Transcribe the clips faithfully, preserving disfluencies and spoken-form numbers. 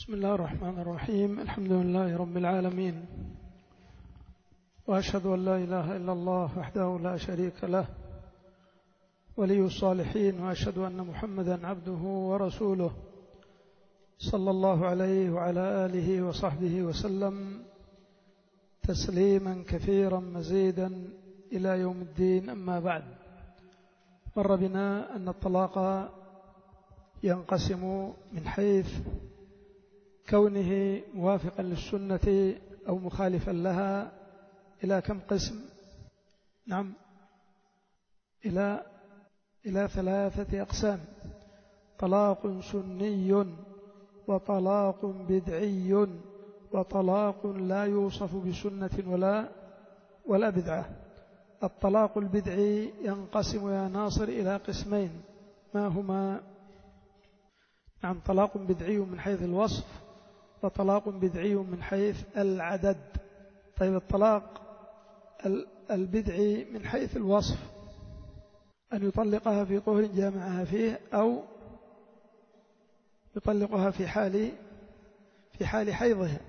بسم الله الرحمن الرحيم. الحمد لله رب العالمين، وأشهد أن لا إله إلا الله وحده لا شريك له ولي الصالحين، وأشهد أن محمدا عبده ورسوله صلى الله عليه وعلى آله وصحبه وسلم تسليما كثيرا مزيدا إلى يوم الدين. أما بعد، مر بنا أن الطلاق ينقسم من حيث كونه موافقا للسنة أو مخالفا لها إلى كم قسم؟ نعم، إلى إلى ثلاثة أقسام: طلاق سني، وطلاق بدعي، وطلاق لا يوصف بسنة ولا ولا بدعة. الطلاق البدعي ينقسم يا ناصر إلى قسمين، ما هما؟ نعم، طلاق بدعي من حيث الوصف، وطلاق بدعي من حيث العدد. طيب، الطلاق البدعي من حيث الوصف أن يطلقها في طهر جامعها فيه، أو يطلقها في حال في حال حيضها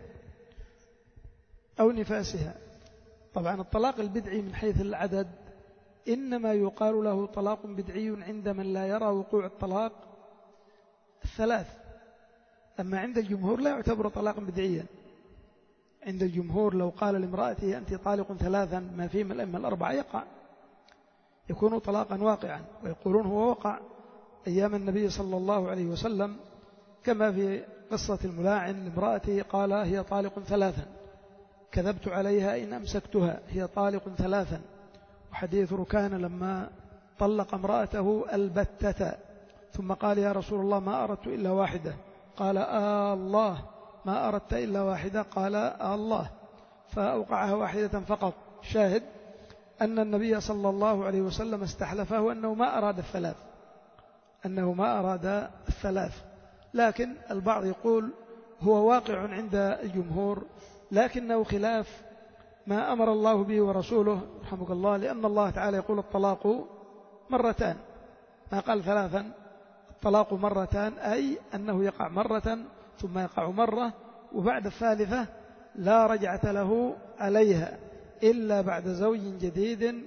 أو نفاسها. طبعا الطلاق البدعي من حيث العدد إنما يقال له طلاق بدعي عند من لا يرى وقوع الطلاق الثلاث، أما عند الجمهور لا يعتبر طلاقا بدعيا. عند الجمهور لو قال لامرأته أنت طالق ثلاثا ما فيه من الأئمة الأربعة يقع، يكون طلاقا واقعا، ويقولون هو وقع أيام النبي صلى الله عليه وسلم، كما في قصة الملاعن لامرأته قال هي طالق ثلاثا، كذبت عليها إن أمسكتها، هي طالق ثلاثا. وحديث ركان لما طلق امرأته البتة ثم قال يا رسول الله ما أردت إلا واحدة، قال آه الله ما أردت إلا واحدة، قال آه الله، فأوقعها واحدة فقط. شاهد أن النبي صلى الله عليه وسلم استحلفه أنه ما أراد الثلاث، أنه ما أراد الثلاث. لكن البعض يقول هو واقع عند الجمهور، لكنه خلاف ما أمر الله به ورسوله رحمك الله، لأن الله تعالى يقول الطلاق مرتان، ما قال ثلاثا. الطلاق مرتان أي أنه يقع مرة ثم يقع مرة، وبعد الثالثة لا رجعة له عليها إلا بعد زوج جديد،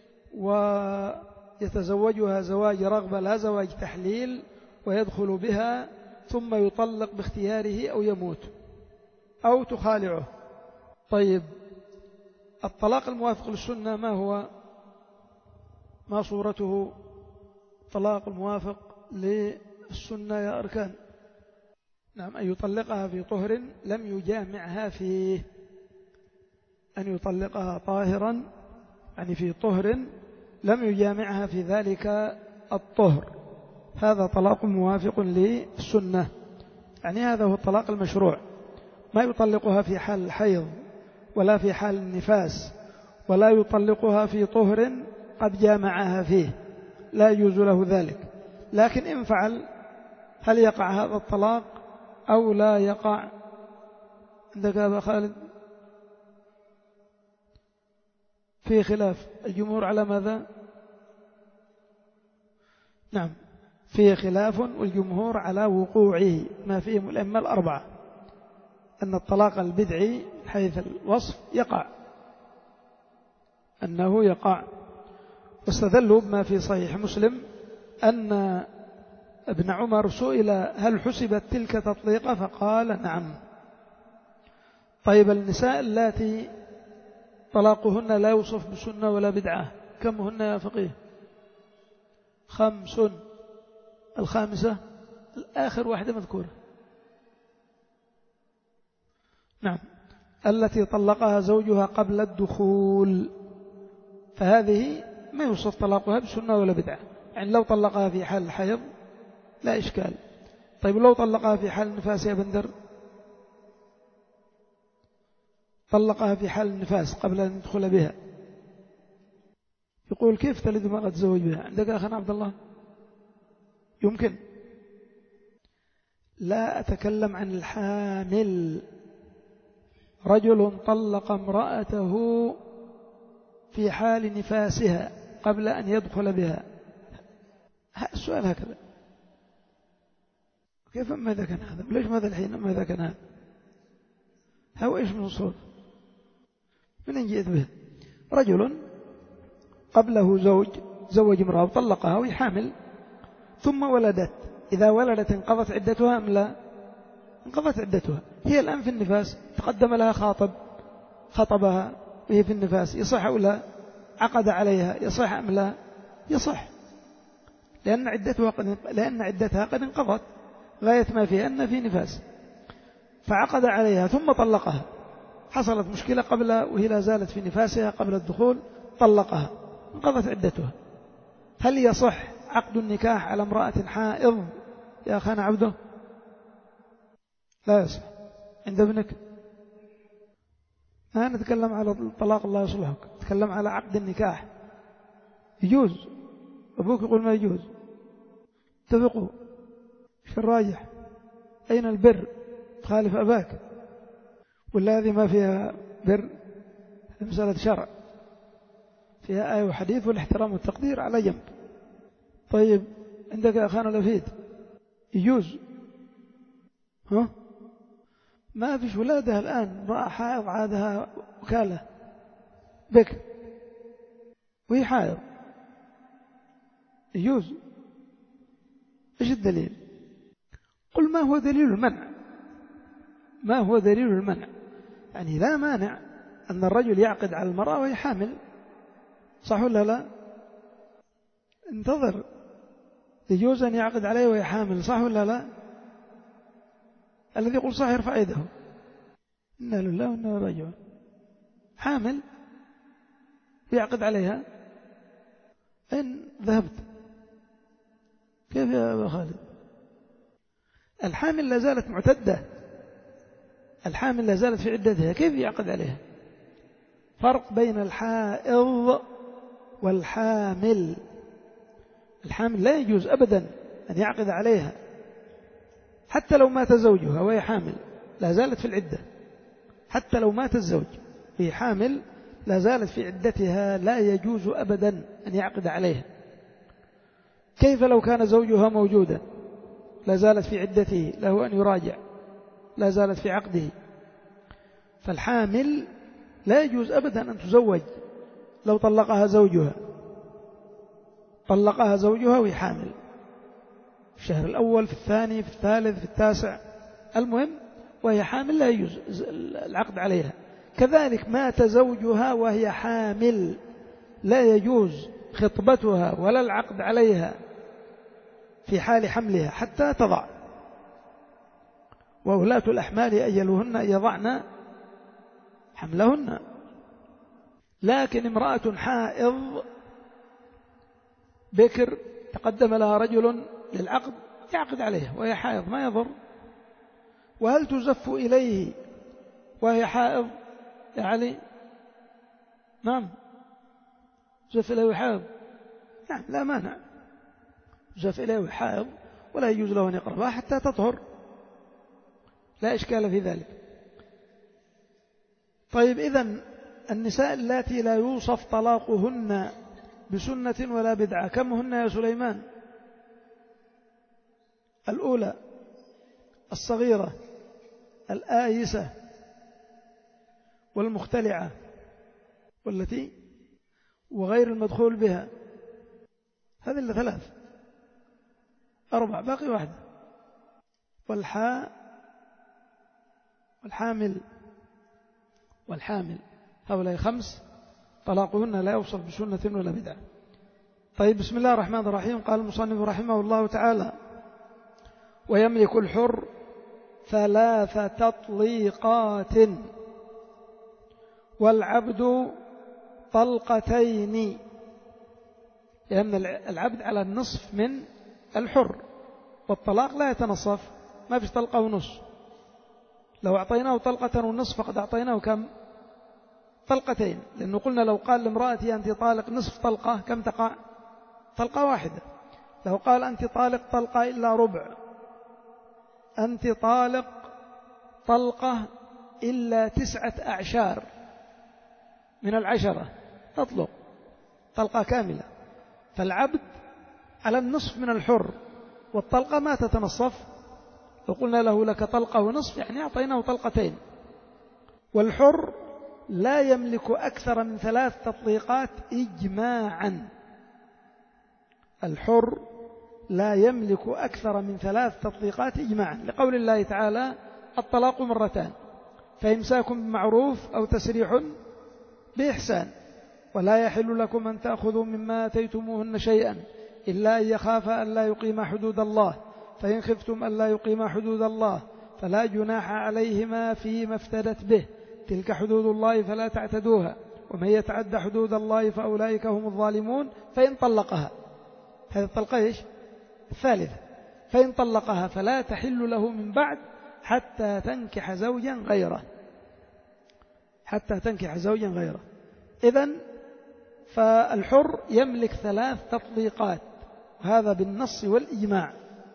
ويتزوجها زواج رغبة لا زواج تحليل، ويدخل بها ثم يطلق باختياره أو يموت أو تخالعه. طيب، الطلاق الموافق للسنة ما هو؟ ما صورته؟ طلاق الموافق للسنة يا أركان. نعم، أن يطلقها في طهر لم يجامعها فيه، أن يطلقها طاهرا يعني في طهر لم يجامعها في ذلك الطهر، هذا طلاق موافق للسنة، يعني هذا هو الطلاق المشروع. ما يطلقها في حال الحيض ولا في حال النفاس، ولا يطلقها في طهر قد جامعها فيه، لا يجوز له ذلك. لكن إن فعل هل يقع هذا الطلاق أو لا يقع؟ عندك أبا خالد في خلاف، الجمهور على ماذا؟ نعم، فيه خلاف، والجمهور على وقوعه، ما فيهم الأئمة الأربعة، أن الطلاق البدعي حيث الوصف يقع، أنه يقع. واستدلوا بما في صحيح مسلم أن ابن عمر سئل هل حسبت تلك تطليقة فقال نعم. طيب، النساء اللاتي طلاقهن لا يوصف بسنة ولا بدعة كم هن يا فقيه؟ خمس. الخامسة الآخر واحدة مذكورة، نعم، التي طلقها زوجها قبل الدخول، فهذه ما يوصف طلاقها بسنة ولا بدعة. يعني لو طلقها في حال الحيض لا إشكال. طيب، لو طلقها في حال النفاس يا بندر؟ طلقها في حال النفاس قبل أن يدخل بها، يقول كيف تلد ما قد تزوج بها؟ عندك أخنا عبد الله؟ يمكن. لا أتكلم عن الحامل. رجل طلق امرأته في حال نفاسها قبل أن يدخل بها، السؤال هكذا، كيف أما إذا كان هذا؟ ليش ماذا الحين أما إذا كان هذا؟ هو إيش من الصور؟ من جئت به؟ رجل قبله زوج زوج امرأة وطلقها وهي حامل ثم ولدت، إذا ولدت انقضت عدتها أم لا؟ انقضت عدتها. هي الآن في النفاس، تقدم لها خاطب خطبها وهي في النفاس، يصح أو لا؟ عقد عليها، يصح أم لا؟ يصح، لأن عدتها قد لأن عدتها قد انقضت، غاية ما فيها أن في نفاس، فعقد عليها ثم طلقها. حصلت مشكلة قبل وهي لا زالت في نفاسها قبل الدخول، طلقها انقضت عدتها. هل يصح عقد النكاح على امرأة حائض يا أخانا عبده؟ لا يصح. عند ابنك ما نتكلم على الطلاق، الله يصلحك، نتكلم على عقد النكاح. يجوز، أبوك يقول ما يجوز، اتفقوا، ايش الراجح؟ أين البر؟ تخالف أباك ولا هذه ما فيها بر؟ مسألة شرع فيها آية وحديث، والاحترام والتقدير على جنب. طيب عندك يا أخانا الأفيد يجوز؟ ها؟ ما فيش ولادها الآن، امرأة حائض عادها وكالة بك وهي حائض، يجوز؟ إيش الدليل؟ قل ما هو دليل المنع؟ ما هو دليل المنع؟ يعني لا مانع أن الرجل يعقد على المرأة وهي حامل، صح ولا لا؟ انتظر، يجوز أن يعقد عليه وهي حامل، صح ولا لا؟ الذي يقول صح يرفع يده. إنا لله وإنا إليه راجعون. حامل يعقد عليها، أين ذهبت؟ كيف يا أبا خالد؟ الحامل لا زالت معتدة، الحامل لا زالت في عدتها، كيف يعقد عليها؟ فرق بين الحائض والحامل. الحامل لا يجوز أبدا أن يعقد عليها حتى لو مات زوجها وهي حامل، لا زالت في العدة. حتى لو مات الزوج وهي حامل لا زالت في عدتها، لا يجوز أبدا أن يعقد عليها. كيف لو كان زوجها موجودا؟ لا زالت في عدته، له أن يراجع، لا زالت في عقده. فالحامل لا يجوز أبدا أن تزوج لو طلقها زوجها، طلقها زوجها وهي حامل في الشهر الأول، في الثاني، في الثالث، في التاسع، المهم وهي حامل لا يجوز العقد عليها. كذلك مات زوجها وهي حامل، لا يجوز خطبتها ولا العقد عليها في حال حملها حتى تضع. وولاة الأحمال أجلهن أن يضعن حملهن. لكن امرأة حائض بكر تقدم لها رجل للعقد، يعقد عليها وهي حائض، ما يضر. وهل تزف إليه وهي حائض يا علي؟ نعم، تزف إليه وهي حائض، نعم لا مانع، تزف إليه وهي حائض، ولا يجوز له أن يقربها حتى تطهر، لا إشكال في ذلك. طيب إذن النساء اللاتي لا يوصف طلاقهن بسنة ولا بدعة كم هن يا سليمان؟ الأولى الصغيرة الآيسة والمختلعة والتي وغير المدخول بها، هذه اللي ثلاث أربع، باقي واحدة. والحاء والحامل والحامل، هؤلاء خمس طلاقهن لا يوصف بسنة ولا بدعة. طيب بسم الله الرحمن الرحيم. قال المصنف رحمه الله تعالى: ويملك الحر ثلاث تطليقات والعبد طلقتين، لأن العبد على النصف من الحر، والطلاق لا يتنصف، ما فيش طلقة ونصف. لو أعطيناه طلقة ونصف فقد أعطيناه كم؟ طلقتين، لأنه قلنا لو قال لامرأتي أنت طالق نصف طلقة كم تقع؟ طلقة واحدة. لو قال أنت طالق طلقة إلا ربع، أنت طالق طلقة إلا تسعة أعشار من العشرة، تطلق طلقة كاملة. فالعبد على النصف من الحر، والطلقة ما تتنصف لو قلنا له لك طلقة ونصف يعني أعطيناه طلقتين. والحر لا يملك أكثر من ثلاث تطليقات إجماعا. الحر لا يملك أكثر من ثلاث تطليقات إجماعا، لقول الله تعالى الطلاق مرتان، فإمساك بمعروف أو تسريح بإحسان، ولا يحل لكم أن تأخذوا مما آتيتموهن شيئا إلا أن يخافا ألا يقيما حدود الله، فإن خفتم ألا يقيما حدود الله فلا جناح عليهما فيما افتدت به، تلك حدود الله فلا تعتدوها، ومن يتعد حدود الله فأولئك هم الظالمون. فإن طلقها، هذه الطلقة إيش؟ الثالثة. فإن طلقها فلا تحل له من بعد حتى تنكح زوجا غيره، حتى تنكح زوجا غيره. إذن فالحر يملك ثلاث تطليقات، وهذا بالنص والإجماع.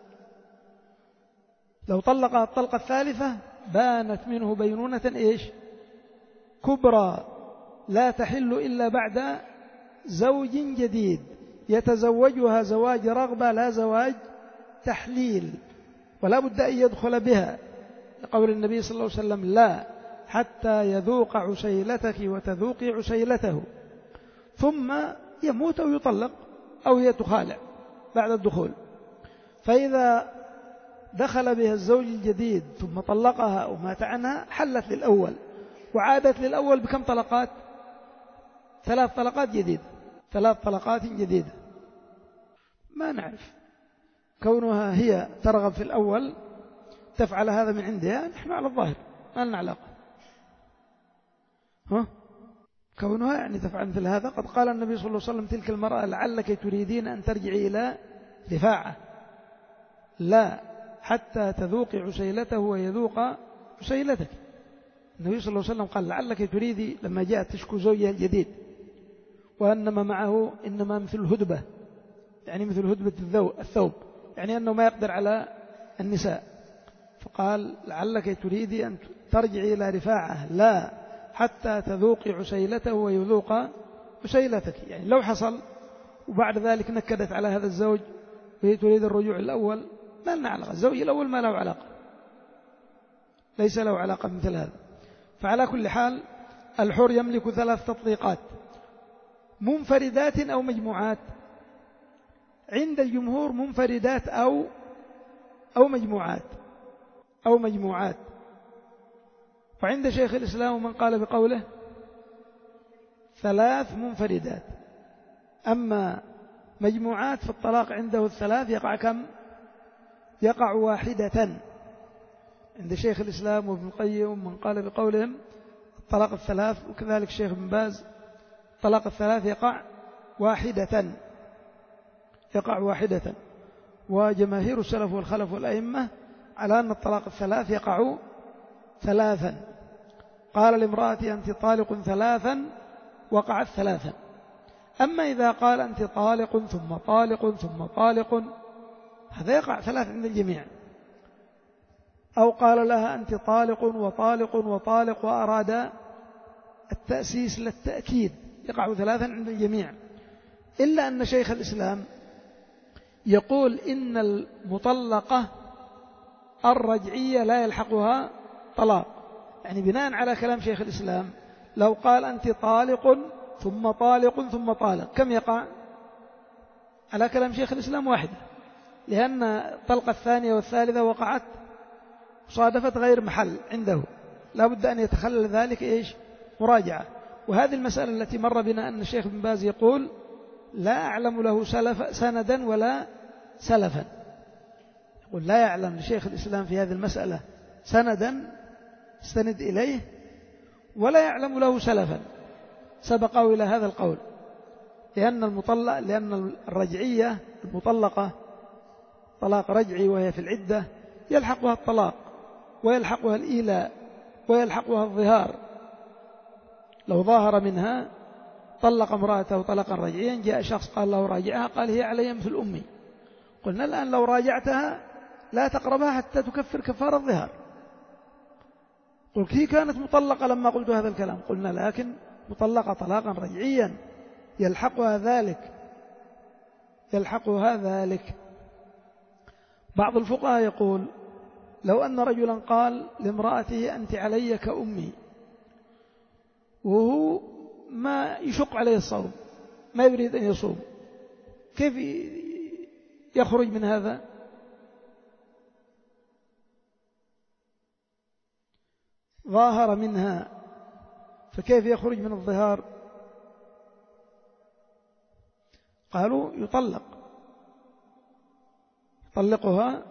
لو طلقها الطلقة الثالثة بانت منه بينونة إيش؟ كبرى، لا تحل إلا بعد زوج جديد يتزوجها زواج رغبة لا زواج تحليل، ولا بد أن يدخل بها، لقول النبي صلى الله عليه وسلم لا حتى يذوق عسيلتك وتذوقي عسيلته، ثم يموت أو يطلق أو هي تخالع بعد الدخول. فإذا دخل بها الزوج الجديد ثم طلقها أو مات عنها حلت للأول، وعادت للأول بكم طلقات؟ ثلاث طلقات جديدة، ثلاث طلقات جديدة. ما نعرف كونها هي ترغب في الأول تفعل هذا من عندها، نحن على الظاهر ما لنا علاقة. ها؟ كونها يعني تفعل مثل هذا. قد قال النبي صلى الله عليه وسلم تلك المرأة لعلك تريدين أن ترجعي إلى رفاعة، لا حتى تذوقي عسيلته ويذوق عسيلتك. النبي صلى الله عليه وسلم قال لعلك تريدي لما جاءت تشكو زوجها الجديد وأنما معه إنما مثل الهدبة، يعني مثل هدبة الثوب، يعني أنه ما يقدر على النساء، فقال لعلك تريدي أن ترجعي إلى رفاعة لا حتى تذوقي عسيلته ويذوق عسيلتك. يعني لو حصل وبعد ذلك نكدت على هذا الزوج وهي تريد الرجوع الأول ما لنا علاقة، الزوج الأول ما له علاقة، ليس له علاقة مثل هذا. فعلى كل حال الحر يملك ثلاث تطليقات منفردات أو مجموعات. عند الجمهور منفردات أو أو مجموعات أو مجموعات وعند شيخ الإسلام من قال بقوله ثلاث منفردات. أما مجموعات في الطلاق عنده الثلاث يقع كم؟ يقع واحدة. عند شيخ الإسلام وابن القيم من قال بقولهم الطلاق الثلاث، وكذلك الشيخ ابن باز الطلاق الثلاث يقع واحدة، يقع واحدة. وجماهير السلف والخلف والأئمة على أن الطلاق الثلاث يقع ثلاثا. قال لامرأتي أنت طالق ثلاثا وقعت ثلاثا. أما إذا قال أنت طالق ثم طالق ثم طالق هذا يقع ثلاث عند الجميع. أو قال لها أنت طالق وطالق وطالق وأراد التأسيس للتأكيد يقع ثلاثا عند الجميع، إلا أن شيخ الإسلام يقول إن المطلقة الرجعية لا يلحقها طلاق. يعني بناء على كلام شيخ الإسلام لو قال أنت طالق ثم طالق ثم طالق كم يقع؟ على كلام شيخ الإسلام واحدة، لأن الطلقة الثانية والثالثة وقعت صادفت غير محل عنده، لا بد أن يتخلل ذلك إيش؟ مراجعة. وهذه المسألة التي مر بنا أن الشيخ بن باز يقول لا أعلم له سلف سندا ولا سلفا، يقول لا يعلم لشيخ الإسلام في هذه المسألة سندا استند إليه ولا يعلم له سلفا سبقه إلى هذا القول، لأن المطلق لأن الرجعية المطلقة طلاق رجعي وهي في العدة يلحقها الطلاق ويلحقها الإيلاء ويلحقها الظهار. لو ظاهر منها طلق امرأته طلقا رجعيا، جاء شخص قال له راجعها، قال هي علي مثل أمي. قلنا الآن لو راجعتها لا تقربها حتى تكفر كفار الظهار. قلت هي كانت مطلقة لما قلت هذا الكلام، قلنا لكن مطلقة طلاقا رجعيا يلحقها ذلك يلحقها ذلك. بعض الفقهاء يقول لو أن رجلا قال لامرأته أنت علي كأمي، وهو ما يشق عليه الصوم، ما يريد أن يصوم، كيف يخرج من هذا؟ ظاهر منها، فكيف يخرج من الظهار؟ قالوا يطلق، يطلقها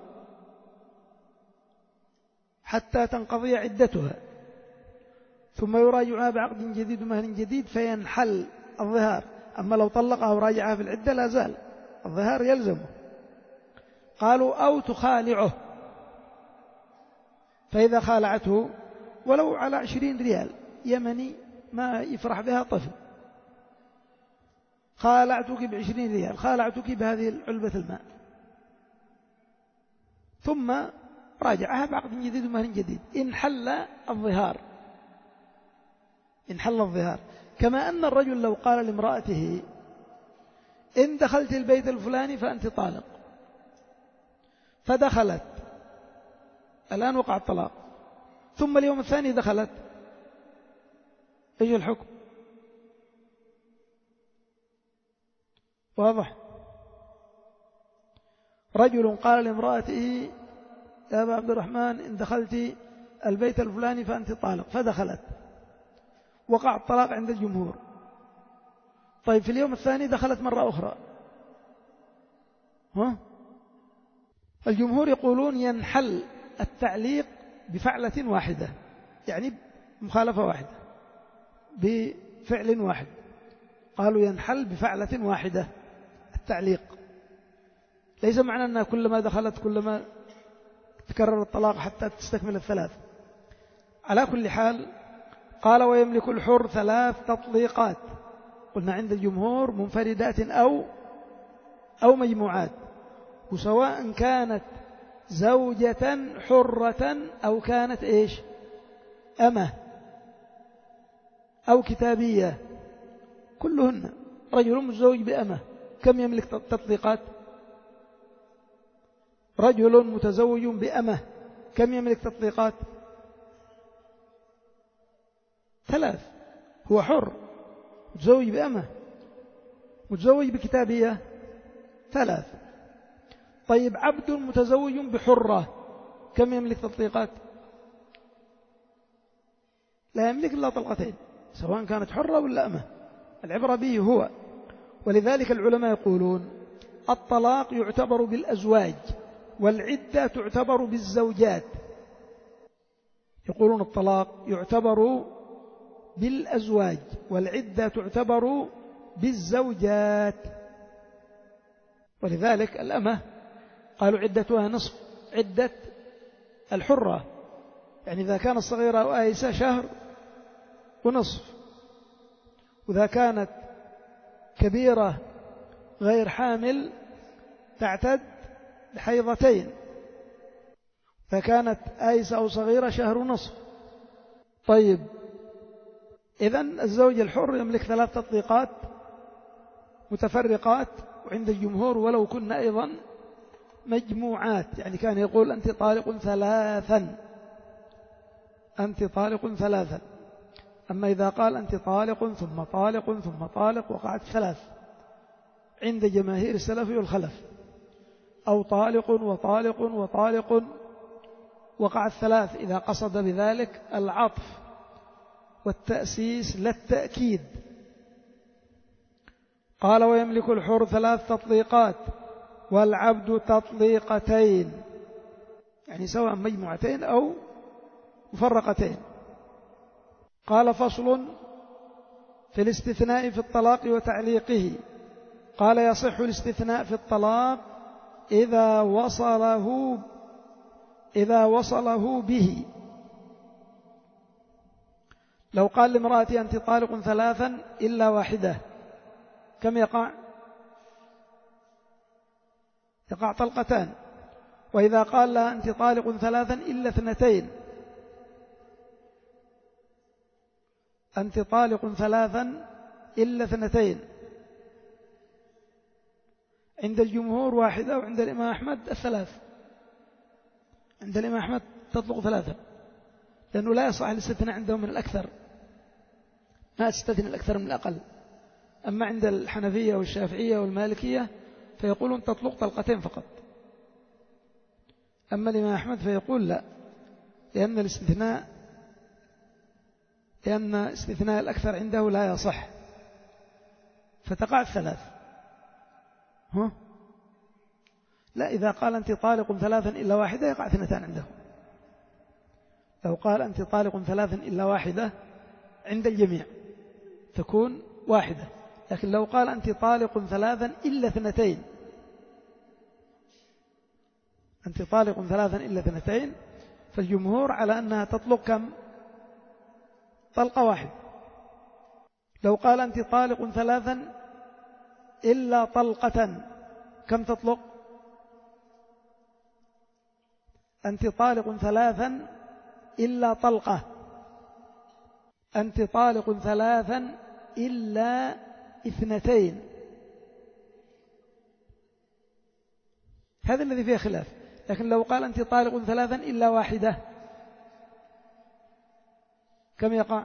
حتى تنقضي عدتها، ثم يراجعها بعقد جديد ومهر جديد فينحل الظهار. أما لو طلقها وراجعها في العدة لا زال الظهار يلزمه. قالوا أو تخالعه، فإذا خالعته ولو على عشرين ريال يمني ما يفرح بها طفل، خالعتك بعشرين ريال، خالعتك بهذه العلبة الماء، ثم راجعها بعقد جديد ومهر جديد، انحل الظهار، انحل الظهار. كما أن الرجل لو قال لامرأته إن دخلت البيت الفلاني فأنت طالق، فدخلت، الآن وقع الطلاق، ثم اليوم الثاني دخلت، ايش الحكم؟ واضح؟ رجل قال لامرأته يا أبا عبد الرحمن إن دخلت البيت الفلاني فأنت طالق، فدخلت، وقع الطلاق عند الجمهور. طيب في اليوم الثاني دخلت مرة أخرى، ها؟ الجمهور يقولون ينحل التعليق بفعلة واحدة، يعني مخالفة واحدة بفعل واحد. قالوا ينحل بفعلة واحدة التعليق، ليس معنى أنها كلما دخلت كلما تكرر الطلاق حتى تستكمل الثلاث. على كل حال قال ويملك الحر ثلاث تطليقات، قلنا عند الجمهور منفردات أو أو مجموعات، وسواء كانت زوجة حرة أو كانت إيش أمة أو كتابية، كلهن. رجل متزوج بأمة كم يملك تطليقات؟ رجل متزوج بأمة كم يملك تطليقات؟ ثلاث. هو حر متزوج بأمة، متزوج بكتابية، ثلاث. طيب عبد متزوج بحرة كم يملك تطليقات؟ لا يملك إلا طلقتين، سواء كانت حرة ولا أمة، العبرة به هو. ولذلك العلماء يقولون الطلاق يعتبر بالأزواج والعدة تعتبر بالزوجات. يقولون الطلاق يعتبر بالأزواج والعدة تعتبر بالزوجات. ولذلك الأمة قالوا عدتها نصف عدة الحرة، يعني إذا كانت صغيرة أو آيسة شهر ونصف، وإذا كانت كبيرة غير حامل تعتد بحيضتين، فكانت آيسة أو صغيرة شهر ونصف. طيب إذن الزوج الحر يملك ثلاث تطليقات متفرقات، وعند الجمهور ولو كنا أيضا مجموعات، يعني كان يقول أنت طالق ثلاثا، أنت طالق ثلاثا. أما إذا قال أنت طالق ثم طالق ثم طالق وقعت ثلاث عند جماهير السلف والخلف، أو طالق وطالق وطالق وقعت ثلاث، إذا قصد بذلك العطف والتأسيس لا التأكيد. قال ويملك الحر ثلاث تطليقات والعبد تطليقتين، يعني سواء مجموعتين أو مفرقتين. قال فصل في الاستثناء في الطلاق وتعليقه. قال يصح الاستثناء في الطلاق إذا وصله إذا وصله به. لو قال لامرأتي أنت طالق ثلاثا إلا واحدة، كم يقع؟ يقع طلقتان. وإذا قال لها أنت طالق ثلاثا إلا اثنتين، أنت طالق ثلاثا إلا اثنتين، عند الجمهور واحدة، وعند الإمام أحمد الثلاث. عند الإمام أحمد تطلق ثلاثا، لأنه لا يصح الاستثناء عندهم من الأكثر، ما تستثني الأكثر من الأقل. أما عند الحنفية والشافعية والمالكية فيقولون تطلق طلقتين فقط. أما الإمام أحمد فيقول لا، لأن الاستثناء لأن استثناء الأكثر عنده لا يصح، فتقع الثلاث. ها؟ لا، إذا قال أنت طالق ثلاثا إلا واحدة يقع اثنتان عنده. لو قال أنت طالق ثلاثا إلا واحدة عند الجميع تكون واحدة، لكن لو قال أنت طالق ثلاثا إلا اثنتين، أنت طالق ثلاثا إلا اثنتين، فالجمهور على أنها تطلق كم؟ طلقة واحدة. لو قال أنت طالق ثلاثا إلا طلقة كم تطلق؟ أنت طالق ثلاثا إلا طلقة، أنت طالق ثلاثا إلا اثنتين، هذا الذي فيه خلاف. لكن لو قال أنت طالق ثلاثا إلا واحدة كم يقع؟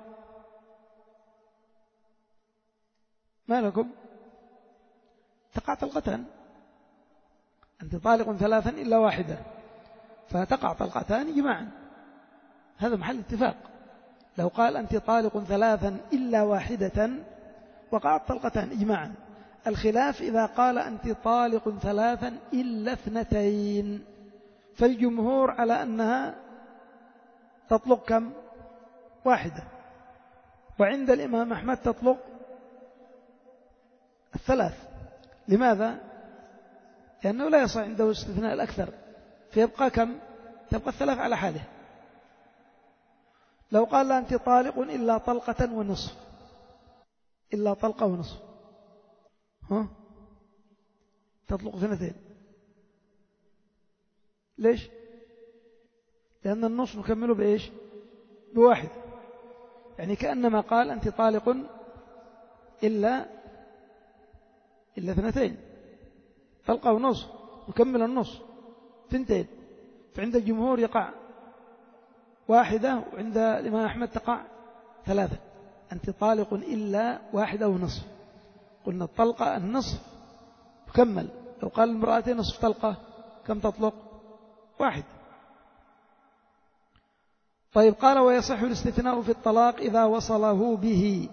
ما لكم؟ تقع طلقتان. أنت طالق ثلاثا إلا واحدة فتقع طلقتان جماعا، هذا محل اتفاق. لو قال أنت طالق ثلاثا إلا واحدة وقعت طلقتان إجماعا. الخلاف إذا قال أنت طالق ثلاثا إلا اثنتين، فالجمهور على أنها تطلق كم؟ واحدة. وعند الإمام أحمد تطلق الثلاث. لماذا؟ لأنه لا يصح عنده استثناء الأكثر، فيبقى كم؟ تبقى الثلاث على حاله. لو قال أنت طالق إلا طلقة ونصف، إلا طلقة ونصف، ها؟ تطلق اثنتين. ليش؟ لأن النصف نكمله بإيش؟ بواحد. يعني كأنما قال أنت طالق إلا إلا اثنتين، طلقة ونصف، نكمل النصف ثنتين. فعند الجمهور يقع واحدة، وعند الإمام أحمد تقع ثلاثة. أنت طالق إلا واحدة ونصف، قلنا الطلقة النصف تكمل. لو قال المرأتين نصف طلقة كم تطلق؟ واحد. طيب، قال ويصح الاستثناء في الطلاق إذا وصله به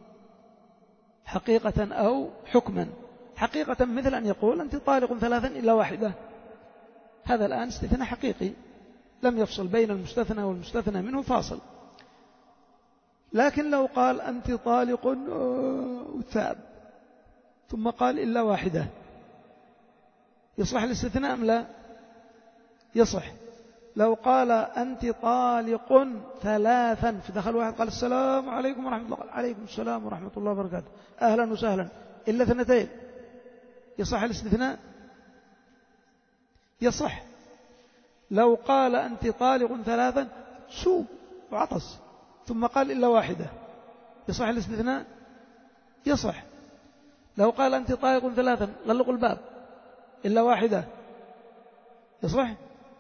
حقيقة أو حكما. حقيقة مثل أن يقول أنت طالق ثلاثا إلا واحدة، هذا الآن استثناء حقيقي لم يفصل بين المستثنى والمستثنى منه فاصل. لكن لو قال أنت طالق وثاب ثم قال إلا واحدة، يصح الاستثناء أم لا؟ يصح. لو قال أنت طالق ثلاثا فدخل واحد قال السلام عليكم ورحمة الله، قال عليكم السلام ورحمة الله وبركاته، أهلا وسهلا، إلا اثنتين، يصح الاستثناء؟ يصح. لو قال أنت طالق ثلاثا سوء وعطس ثم قال إلا واحدة، يصح الاستثناء؟ يصح. لو قال أنت طالق ثلاثا غلقوا الباب إلا واحدة، يصح؟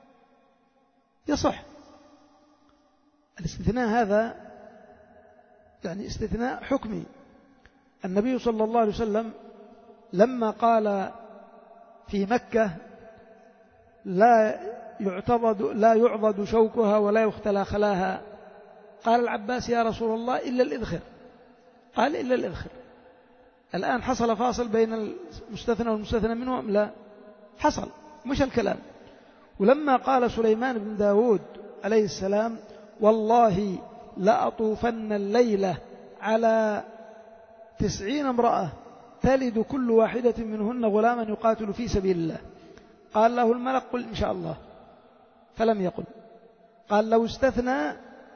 يصح. الاستثناء هذا يعني استثناء حكمي. النبي صلى الله عليه وسلم لما قال في مكة لا يعتضد لا يعضد شوكها ولا يختلى خلاها، قال العباس يا رسول الله إلا الإذخر، قال إلا الإذخر. الآن حصل فاصل بين المستثنى والمستثنى منه أم لا؟ حصل، مش الكلام. ولما قال سليمان بن داود عليه السلام والله لأطوفن الليلة على تسعين امرأة تلد كل واحدة منهن غلاما يقاتل في سبيل الله، قال له الملك قل إن شاء الله، فلم يقل. قال لو استثنى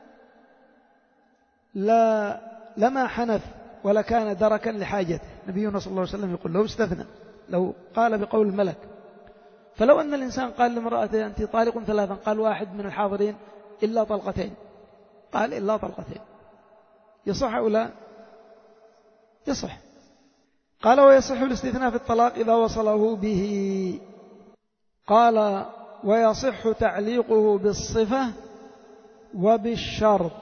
لا لما حنث ولا كان دركا لحاجته. نبينا صلى الله عليه وسلم يقول لو استثنى، لو قال بقول الملك. فلو أن الإنسان قال لامرأته أنت طالق ثلاثا، قال واحد من الحاضرين إلا طلقتين، قال إلا طلقتين، يصح أو لا؟ يصح. قال ويصح الاستثناء في الطلاق إذا وصله به. قال ويصح تعليقه بالصفة وبالشرط.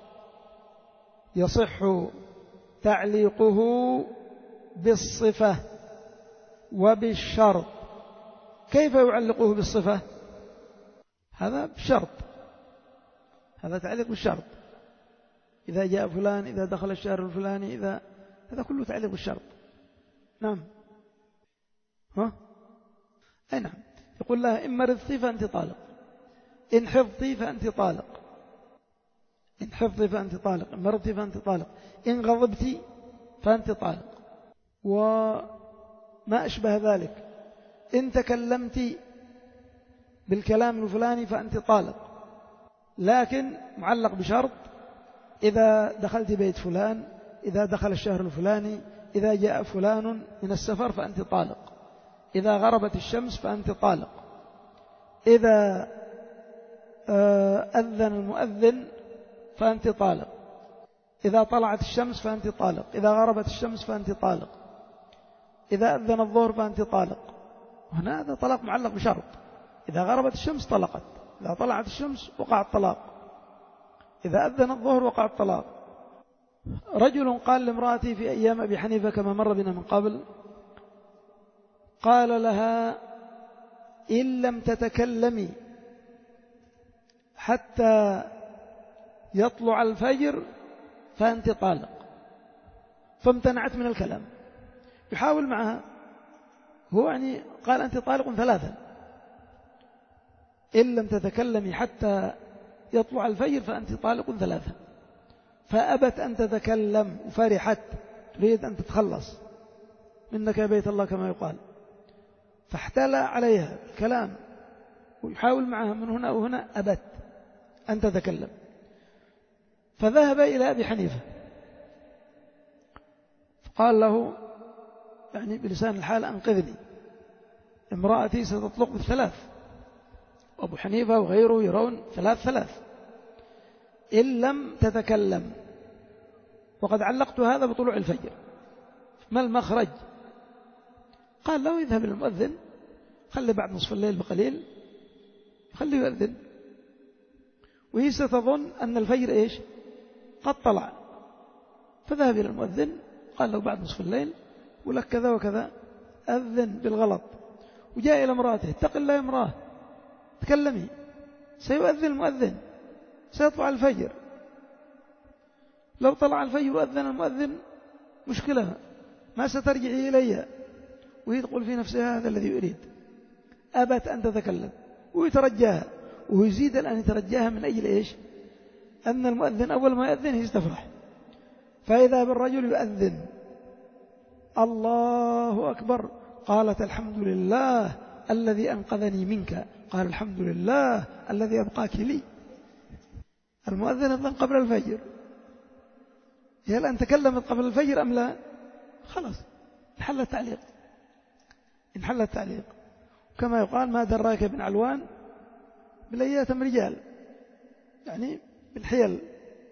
يصح تعليقه بالصفة وبالشرط. كيف يعلقه بالصفة؟ هذا بشرط، هذا تعليق بالشرط. إذا جاء فلان، إذا دخل الشهر الفلاني، إذا هذا كله تعليق بالشرط. نعم. ها؟ أي نعم. يقول لها إن مرضتي فأنت طالق، إن حفظتي فأنت طالق، إن حفظتي فأنت طالق، إن مرضتي فأنت طالق، إن غضبتي فأنت طالق، وما أشبه ذلك. إن تكلمت بالكلام الفلاني فأنت طالق، لكن معلق بشرط: إذا دخلت بيت فلان، إذا دخل الشهر الفلاني، إذا جاء فلان من السفر فأنت طالق، إذا غربت الشمس فأنت طالق، إذا أذن المؤذن فأنت طالق، إذا طلعت الشمس فأنت طالق، إذا غربت الشمس فأنت طالق، إذا أذن الظهر فأنت طالق. هنا هذا طلاق معلق بشرط: إذا غربت الشمس طلقت، إذا طلعت الشمس وقع الطلاق، إذا أذن الظهر وقع الطلاق. رجل قال لامرأتي في أيام أبي حنيفة كما مر بنا من قبل، قال لها: إن لم تتكلمي حتى يطلع الفجر فأنت طالق. فامتنعت من الكلام. يحاول معها، هو يعني قال: أنت طالق ثلاثا، إن لم تتكلمي حتى يطلع الفجر فأنت طالق ثلاثا. فأبت أن تتكلم وفرحت، تريد أن تتخلص منك يا بيت الله كما يقال. فاحتال عليها الكلام ويحاول معها من هنا وهنا، أبت أن تتكلم. فذهب إلى أبي حنيفة فقال له يعني بلسان الحال: أنقذني، امرأتي ستطلق بالثلاث. أبو حنيفة وغيره يرون ثلاث ثلاث إن لم تتكلم، وقد علقت هذا بطلوع الفجر، ما المخرج؟ قال له: اذهب إلى المؤذن، خلي بعد نصف الليل بقليل خليه يؤذن، وهي ستظن أن الفجر إيش؟ قد طلع. فذهب إلى المؤذن قال له: بعد نصف الليل ولك كذا وكذا، أذن بالغلط. وجاء إلى امرأته: اتق الله يا امرأة، تكلمي، سيؤذن المؤذن، سيطلع الفجر، لو طلع الفجر وأذن المؤذن مشكلة، ما سترجعي إلي. وهي تقول في نفسها: هذا الذي يريد. أبت أن تتكلم ويترجاها، ويزيد الآن يترجاها من أجل إيش؟ أن المؤذن أول ما يأذن هي تفرح. فإذا بالرجل يؤذن: الله أكبر، قالت: الحمد لله الذي أنقذني منك. قال: الحمد لله الذي أبقاك لي. المؤذن أذن قبل الفجر، هي الآن تكلمت قبل الفجر أم لا؟ خلاص انحل التعليق، انحل التعليق. كما يقال: ما دراك بن علوان بلياتم رجال، يعني بالحيل.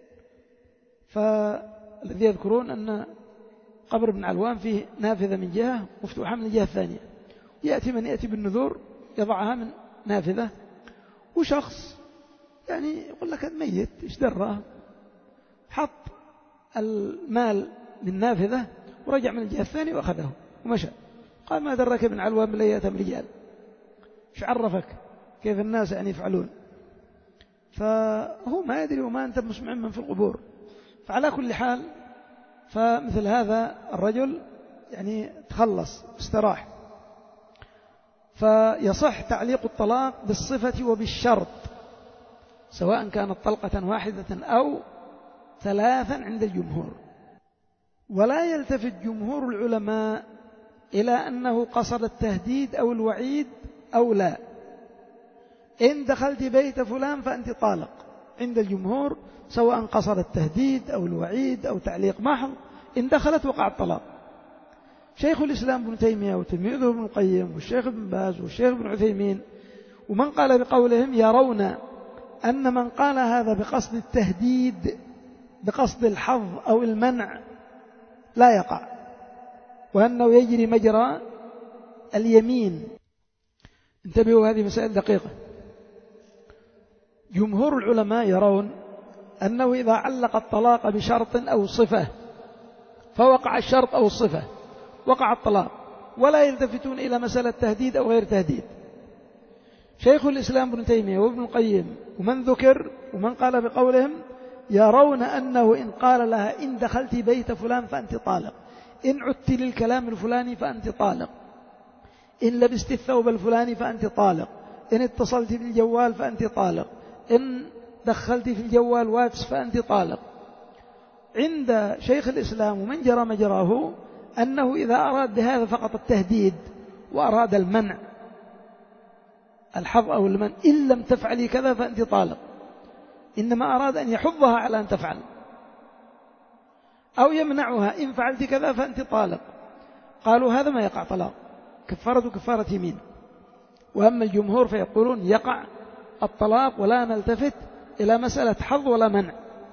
فالذي يذكرون أن قبر ابن علوان فيه نافذة من جهة مفتوحة من الجهة الثانية، يأتي من يأتي بالنذور يضعها من نافذة، وشخص يعني يقول لك ميت إيش دراه، حط المال من نافذة ورجع من الجهة الثانية وأخذه ومشى. قال: ما درك ابن علوان بلياتم رجال، إيش عرفك كيف الناس يعني يفعلون؟ فهو ما يدري وما أنت مسمع من في القبور. فعلى كل حال، فمثل هذا الرجل يعني تخلص استراح. فيصح تعليق الطلاق بالصفة وبالشرط، سواء كانت طلقة واحدة أو ثلاثا عند الجمهور. ولا يلتفت جمهور العلماء إلى أنه قصد التهديد أو الوعيد أو لا. إن دخلت بيت فلان فأنت طالق عند الجمهور، سواء قصد التهديد أو الوعيد أو تعليق محض، إن دخلت وقع الطلاق. شيخ الإسلام ابن تيمية وتلميذه ابن القيم والشيخ ابن باز والشيخ ابن عثيمين ومن قال بقولهم يرون أن من قال هذا بقصد التهديد بقصد الحظ أو المنع لا يقع، وأنه يجري مجرى اليمين. انتبهوا، هذه مسائل دقيقة. جمهور العلماء يرون أنه إذا علق الطلاق بشرط أو صفة فوقع الشرط أو الصفة وقع الطلاق، ولا يلتفتون إلى مسألة تهديد أو غير تهديد. شيخ الإسلام ابن تيمية وابن القيم ومن ذكر ومن قال بقولهم يرون أنه إن قال لها إن دخلت بيت فلان فأنت طالق، إن عدت للكلام الفلاني فأنت طالق، إن لبست الثوب الفلاني فأنت طالق، إن اتصلت بالجوال فأنت طالق، إن دخلت في الجوال واتس فأنت طالق. عند شيخ الإسلام ومن جرى مجراه أنه إذا أراد بهذا فقط التهديد وأراد المنع، الحظ أو المنع، إن لم تفعلي كذا فأنت طالق، إنما أراد أن يحضها على أن تفعل أو يمنعها، إن فعلت كذا فأنت طالق، قالوا هذا ما يقع طلاق، كفارة كفارة يمين. وأما الجمهور فيقولون يقع الطلاق ولا نلتفت إلى مسألة حظ ولا منع،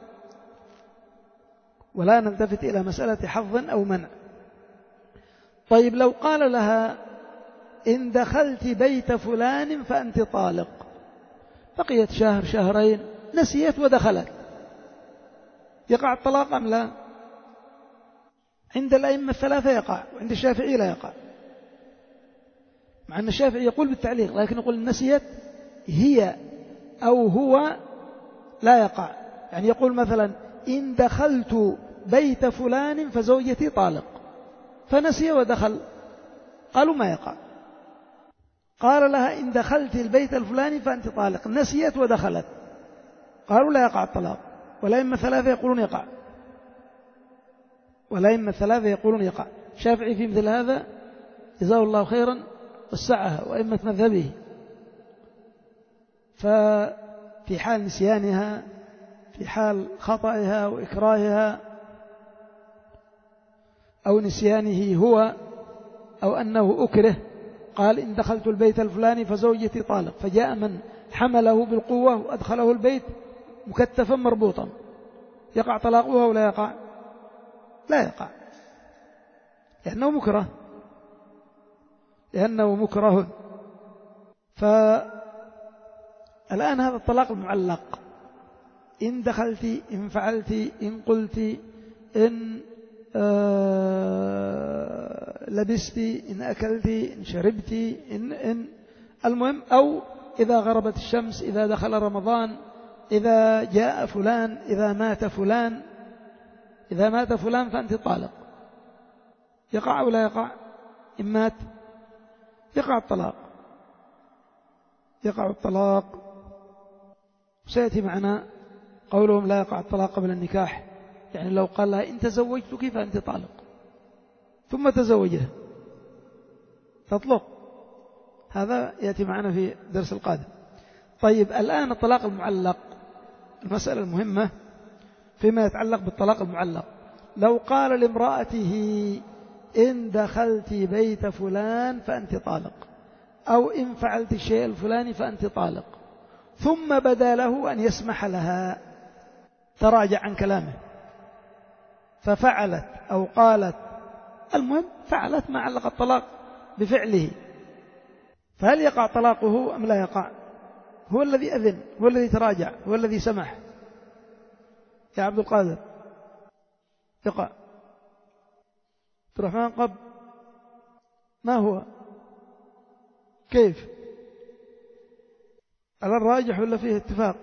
ولا نلتفت إلى مسألة حظ أو منع. طيب لو قال لها إن دخلت بيت فلان فأنت طالق، بقيت شهر شهرين نسيت ودخلت، يقع الطلاق أم لا؟ عند الأئمة الثلاثة يقع، وعند الشافعي لا يقع، مع أن الشافعي يقول بالتعليق، لكن يقول نسيت هي أو هو لا يقع. يعني يقول مثلا إن دخلت بيت فلان فزوجتي طالق، فنسي ودخل، قالوا ما يقع. قال لها إن دخلت البيت الفلاني فأنت طالق، نسيت ودخلت، قالوا لا يقع الطلاق. والأئمة الثلاثة يقولون يقع، والأئمة الثلاثة يقولون يقع. الشافعي في مثل هذا جزاه الله خيرا وسعها، وأئمة مذهبه. ففي حال نسيانها، في حال خطأها وإكراهها أو نسيانه هو، أو أنه أكره، قال إن دخلت البيت الفلاني فزوجتي طالق، فجاء من حمله بالقوة وأدخله البيت مكتفا مربوطا، يقع طلاقها ولا يقع؟ لا يقع، لأنه مكره، لأنه مكره. فالآن هذا الطلاق المعلق، إن دخلت، إن فعلت، إن قلت، إن آه لبست، إن أكلت، إن شربت، إن, إن المهم، أو إذا غربت الشمس، إذا دخل رمضان، إذا جاء فلان، إذا مات فلان، إذا مات فلان فأنت طالق، يقع ولا يقع؟ إن مات يقع الطلاق، يقع الطلاق. سيأتي معنا قولهم لا يقع الطلاق قبل النكاح، يعني لو قال لها إن تزوجتك فأنت طالق ثم تزوجها تطلق، هذا يأتي معنا في درس القادم. طيب الآن الطلاق المعلق، المسألة المهمة فيما يتعلق بالطلاق المعلق، لو قال لامرأته إن دخلت بيت فلان فأنت طالق، أو إن فعلت الشيء الفلاني فأنت طالق، ثم بدا له أن يسمح لها، تراجع عن كلامه ففعلت أو قالت، المهم فعلت ما علق الطلاق بفعله، فهل يقع طلاقه أم لا يقع؟ هو الذي أذن، هو الذي تراجع، هو الذي سمح. يا عبد القادر يقع. عبد الرحمن قب ما هو؟ كيف؟ على الراجح ولا فيه اتفاق؟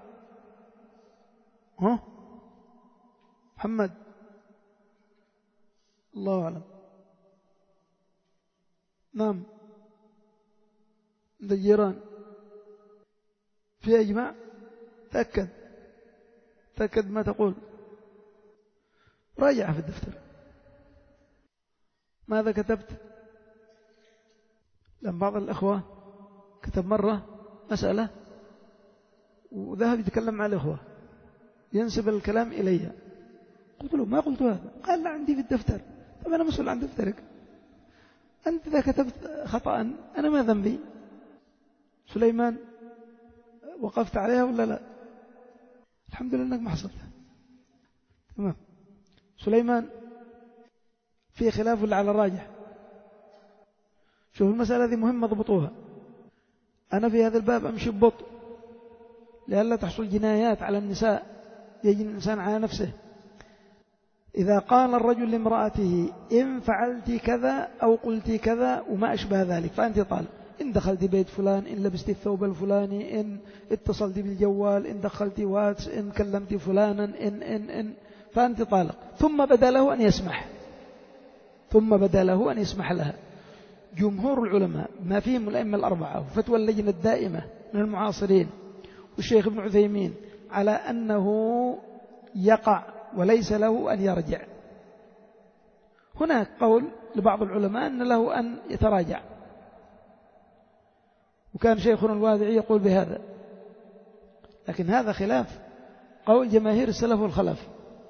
ها؟ محمد الله أعلم. نعم، عند الجيران في أجماع. تأكد تأكد ما تقول، راجع في الدفتر ماذا كتبت. لأن بعض الأخوة كتب مرة مسألة وذهب يتكلم مع الأخوة، ينسب الكلام إلي، قلت له ما قلت هذا، قال لا عندي في الدفتر. طب أنا مسؤول عن دفترك، أنت إذا كتبت خطأ أنا ما ذنبي. سليمان وقفت عليها ولا لا؟ الحمد لله أنك ما حصلت. تمام. سليمان في خلاف ولا على الراجح؟ شوف المسألة هذه مهمة ضبطوها. أنا في هذا الباب أمشي ببطء لئلا تحصل جنايات على النساء، يجي الإنسان على نفسه. إذا قال الرجل لامرأته إن فعلت كذا أو قلت كذا وما أشبه ذلك فأنت طالق، إن دخلت بيت فلان، إن لبست الثوب الفلاني، إن اتصلت بالجوال، إن دخلت واتس، إن كلمت فلانا، إن إن إن فأنت طالق. ثم بدا له أن يسمح ثم بدا له أن يسمح لها. جمهور العلماء ما فيهم الأئمة الأربعة وفتوى اللجنة الدائمة من المعاصرين والشيخ ابن عثيمين على أنه يقع وليس له أن يرجع. هناك قول لبعض العلماء أن له أن يتراجع، وكان شيخنا الوادعي يقول بهذا، لكن هذا خلاف قول جماهير السلف والخلف،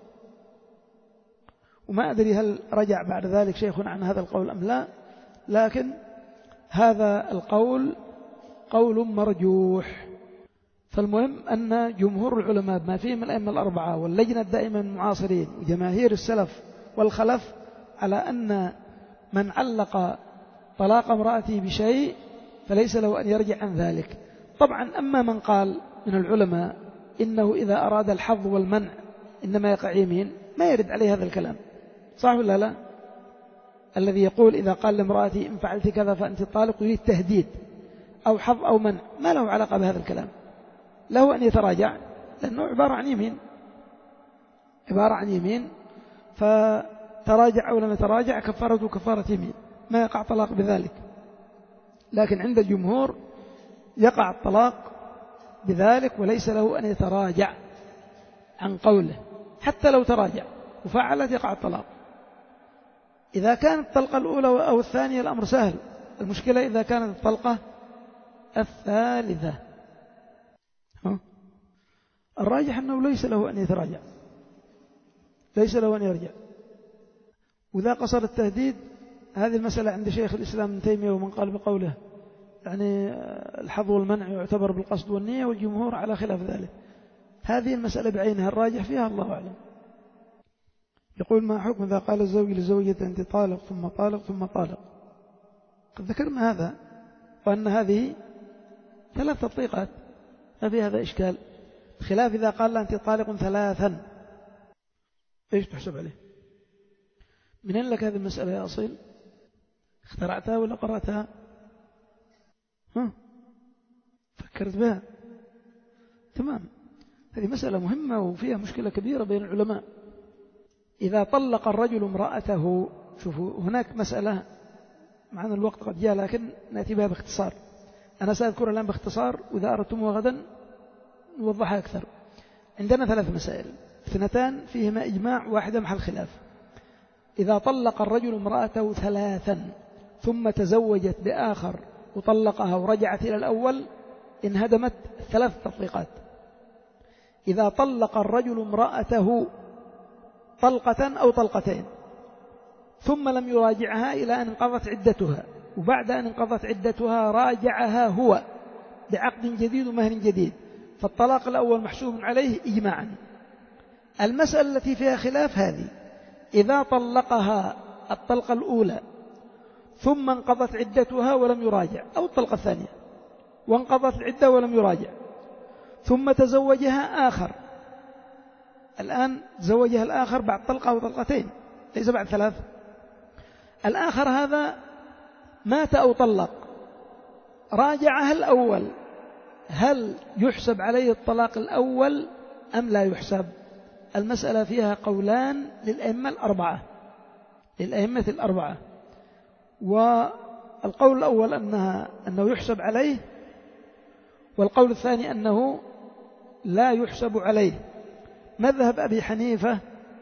وما أدري هل رجع بعد ذلك شيخنا عن هذا القول أم لا، لكن هذا القول قول مرجوح. فالمهم أن جمهور العلماء ما فيهم الأئمة الأربعة واللجنة الدائمة من المعاصرين وجماهير السلف والخلف على أن من علق طلاق امرأته بشيء فليس له أن يرجع عن ذلك. طبعا أما من قال من العلماء إنه إذا أراد الحظ والمنع إنما يقع يمين، ما يرد عليه هذا الكلام، صح ولا لا؟ الذي يقول إذا قال لامرأتي إن فعلت كذا فأنت طالق يريد تهديد أو حظ أو منع، ما له علاقة بهذا الكلام، له أن يتراجع لأنه عبارة عن يمين، عبارة عن يمين، فتراجع أو لم يتراجع كفارته كفارة يمين، ما يقع طلاق بذلك. لكن عند الجمهور يقع الطلاق بذلك وليس له أن يتراجع عن قوله، حتى لو تراجع وفعلت يقع الطلاق. إذا كانت الطلقة الأولى أو الثانية الأمر سهل، المشكلة إذا كانت الطلقة الثالثة. الراجح أنه ليس له أن يتراجع، ليس له أن يرجع. وإذا قصر التهديد، هذه المسألة عند شيخ الإسلام ابن تيمية ومن قال بقوله يعني الحظ والمنع يعتبر بالقصد والنية، والجمهور على خلاف ذلك. هذه المسألة بعينها الراجح فيها الله أعلم. يقول ما حكم إذا قال الزوج لزوجته أنت طالق ثم طالق ثم طالق؟ قد ذكرنا هذا، وأن هذه ثلاث تطليقات ما في هذا إشكال، خلاف إذا قال أنت طالق ثلاثا إيش تحسب عليه؟ من أين لك هذه المسألة يا أصيل؟ اخترعتها ولا قرأتها؟ ها؟ فكرت بها؟ تمام. هذه مسألة مهمة وفيها مشكلة كبيرة بين العلماء. إذا طلق الرجل امرأته، شوفوا هناك مسألة، معنا الوقت قد جاء لكن نأتي بها باختصار، أنا سأذكر الآن باختصار وإذا أردتم غدا نوضحها أكثر. عندنا ثلاث مسائل، اثنتان فيهما إجماع واحدة محل خلاف. إذا طلق الرجل امرأته ثلاثا ثم تزوجت بآخر وطلقها ورجعت إلى الأول انهدمت ثلاث تطليقات. إذا طلق الرجل امرأته طلقة أو طلقتين ثم لم يراجعها إلى أن انقضت عدتها، وبعد أن انقضت عدتها راجعها هو بعقد جديد ومهر جديد، فالطلاق الأول محسوب عليه إجماعا. المسألة التي فيها خلاف هذه، إذا طلقها الطلقة الأولى ثم انقضت عدتها ولم يراجع، أو الطلقة الثانية وانقضت العدة ولم يراجع، ثم تزوجها آخر، الآن تزوجها الآخر بعد طلقة أو طلقتين ليس بعد ثلاث، الآخر هذا مات أو طلق، راجعها الأول، هل يحسب عليه الطلاق الأول أم لا يحسب؟ المسألة فيها قولان للأئمة الأربعة للأئمة الأربعة والقول الأول أنها أنه يحسب عليه، والقول الثاني أنه لا يحسب عليه. مذهب أبي حنيفة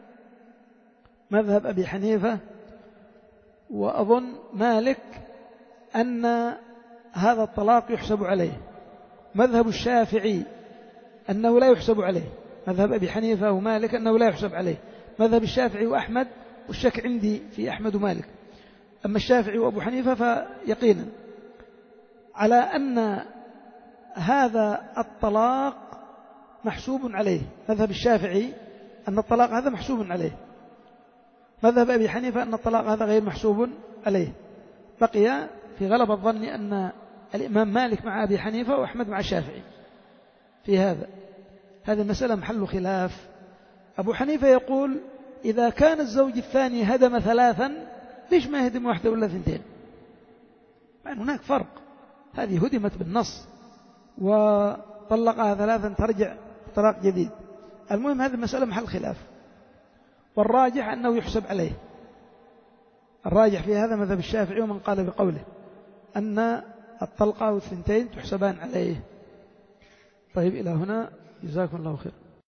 مذهب أبي حنيفة وأظن مالك أن هذا الطلاق يحسب عليه. مذهب الشافعي أنه لا يحسب عليه. مذهب أبي حنيفة ومالك أنه لا يحسب عليه. مذهب الشافعي وأحمد، والشك عندي في أحمد ومالك، أما الشافعي وأبو حنيفة فيقينا على أن هذا الطلاق محسوب عليه. مذهب الشافعي أن الطلاق هذا محسوب عليه، مذهب أبي حنيفة أن الطلاق هذا غير محسوب عليه. بقي في غلب الظن أن الإمام مالك مع أبي حنيفة وأحمد مع الشافعي في هذا. هذه المسألة محل خلاف. أبو حنيفة يقول إذا كان الزوج الثاني هدم ثلاثا ليش ما يهدم واحدة ولا ثنتين؟ يعني هناك فرق، هذه هدمت بالنص وطلقها ثلاثا ترجع طلاق جديد. المهم هذه المسألة محل خلاف، والراجح أنه يحسب عليه. الراجح في هذا مذهب الشافعي ومن قال بقوله أن الطلقة والثنتين تحسبان عليه. طيب إلى هنا، جزاكم الله خير.